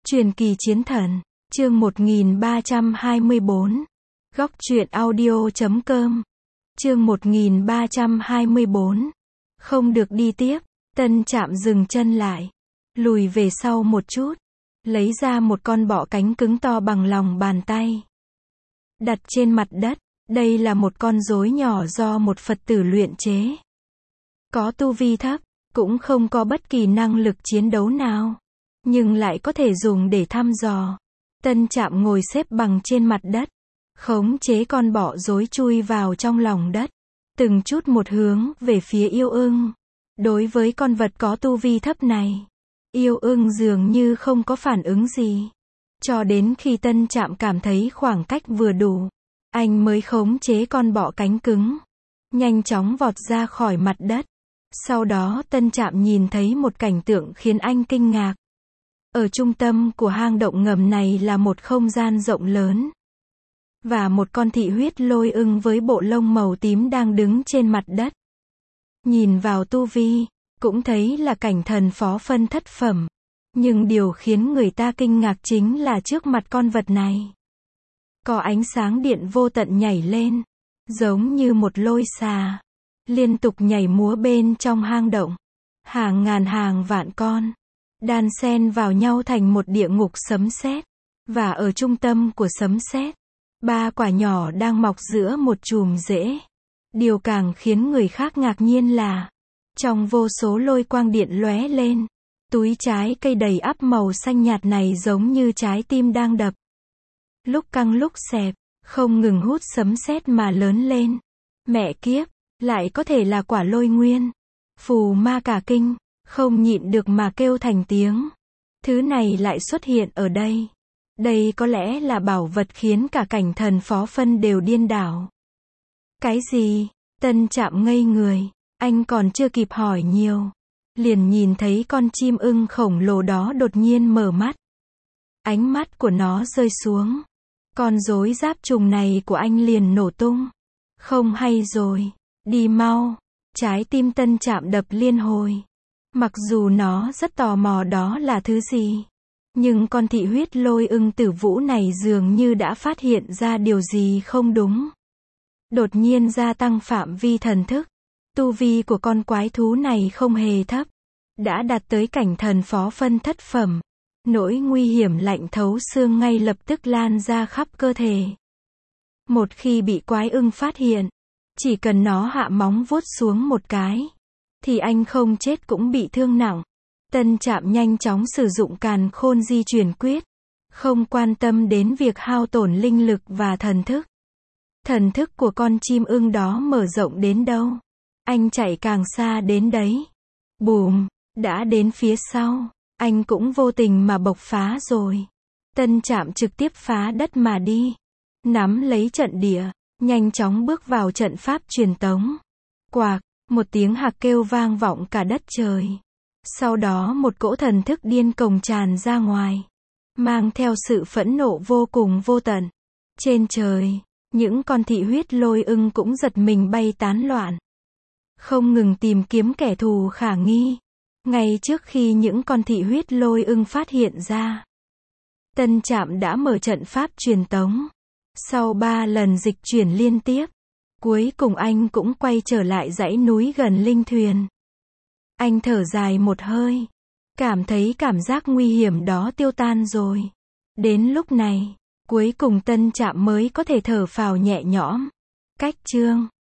Truyền kỳ chiến thần, chương 1324. Góc truyện audio.com. Chương 1324. Không được đi tiếp, Tân Trạm dừng chân lại, lùi về sau một chút, lấy ra một con bọ cánh cứng to bằng lòng bàn tay. Đặt trên mặt đất, đây là một con rối nhỏ do một Phật tử luyện chế. Có tu vi thấp, cũng không có bất kỳ năng lực chiến đấu nào, nhưng lại có thể dùng để thăm dò. Tân Trạm ngồi xếp bằng trên mặt đất, khống chế con bọ rối chui vào trong lòng đất, từng chút một hướng về phía yêu ưng. Đối với con vật có tu vi thấp này, yêu ưng dường như không có phản ứng gì. Cho đến khi Tân Trạm cảm thấy khoảng cách vừa đủ, anh mới khống chế con bọ cánh cứng, nhanh chóng vọt ra khỏi mặt đất. Sau đó Tân Trạm nhìn thấy một cảnh tượng khiến anh kinh ngạc. Ở trung tâm của hang động ngầm này là một không gian rộng lớn, và một con thị huyết lôi ưng với bộ lông màu tím đang đứng trên mặt đất. Nhìn vào tu vi, cũng thấy là cảnh thần phó phân thất phẩm. Nhưng điều khiến người ta kinh ngạc chính là trước mặt con vật này, có ánh sáng điện vô tận nhảy lên, giống như một lôi xà, liên tục nhảy múa bên trong hang động. Hàng ngàn hàng vạn con, đan xen vào nhau thành một địa ngục sấm sét. Và ở trung tâm của sấm sét, 3 quả nhỏ đang mọc giữa một chùm rễ. Điều càng khiến người khác ngạc nhiên là, trong vô số lôi quang điện lóe lên, túi trái cây đầy ắp màu xanh nhạt này giống như trái tim đang đập. Lúc căng lúc xẹp, không ngừng hút sấm sét mà lớn lên. Mẹ kiếp, lại có thể là quả lôi nguyên. Phù ma cả kinh, không nhịn được mà kêu thành tiếng. Thứ này lại xuất hiện ở đây. Đây có lẽ là bảo vật khiến cả cảnh thần phó phân đều điên đảo. Cái gì? Tân Trạm ngây người, anh còn chưa kịp hỏi nhiều, liền nhìn thấy con chim ưng khổng lồ đó đột nhiên mở mắt. Ánh mắt của nó rơi xuống. Con rối giáp trùng này của anh liền nổ tung. Không hay rồi, đi mau. Trái tim Tân Trạm đập liên hồi. Mặc dù nó rất tò mò đó là thứ gì, nhưng con thị huyết lôi ưng tử vũ này dường như đã phát hiện ra điều gì không đúng. Đột nhiên gia tăng phạm vi thần thức. Tu vi của con quái thú này không hề thấp, đã đạt tới cảnh thần phó phân thất phẩm. Nỗi nguy hiểm lạnh thấu xương ngay lập tức lan ra khắp cơ thể. Một khi bị quái ưng phát hiện, chỉ cần nó hạ móng vuốt xuống một cái, thì anh không chết cũng bị thương nặng. Tân Trạm nhanh chóng sử dụng càn khôn di chuyển quyết, không quan tâm đến việc hao tổn linh lực và thần thức. Thần thức của con chim ưng đó mở rộng đến đâu, anh chạy càng xa đến đấy. Bùm, đã đến phía sau, anh cũng vô tình mà bộc phá rồi. Tân Trạm trực tiếp phá đất mà đi, nắm lấy trận địa, nhanh chóng bước vào trận pháp truyền tống. Quạc, một tiếng hạc kêu vang vọng cả đất trời. Sau đó một cỗ thần thức điên cuồng tràn ra ngoài, mang theo sự phẫn nộ vô cùng vô tận. Trên trời, những con thị huyết lôi ưng cũng giật mình bay tán loạn, không ngừng tìm kiếm kẻ thù khả nghi. Ngay trước khi những con thị huyết lôi ưng phát hiện ra, Tân Trạm đã mở trận pháp truyền tống. Sau 3 lần dịch chuyển liên tiếp, cuối cùng anh cũng quay trở lại dãy núi gần linh thuyền. Anh thở dài một hơi, cảm thấy cảm giác nguy hiểm đó tiêu tan rồi. Đến lúc này, cuối cùng Tân Trạm mới có thể thở phào nhẹ nhõm. Cách chương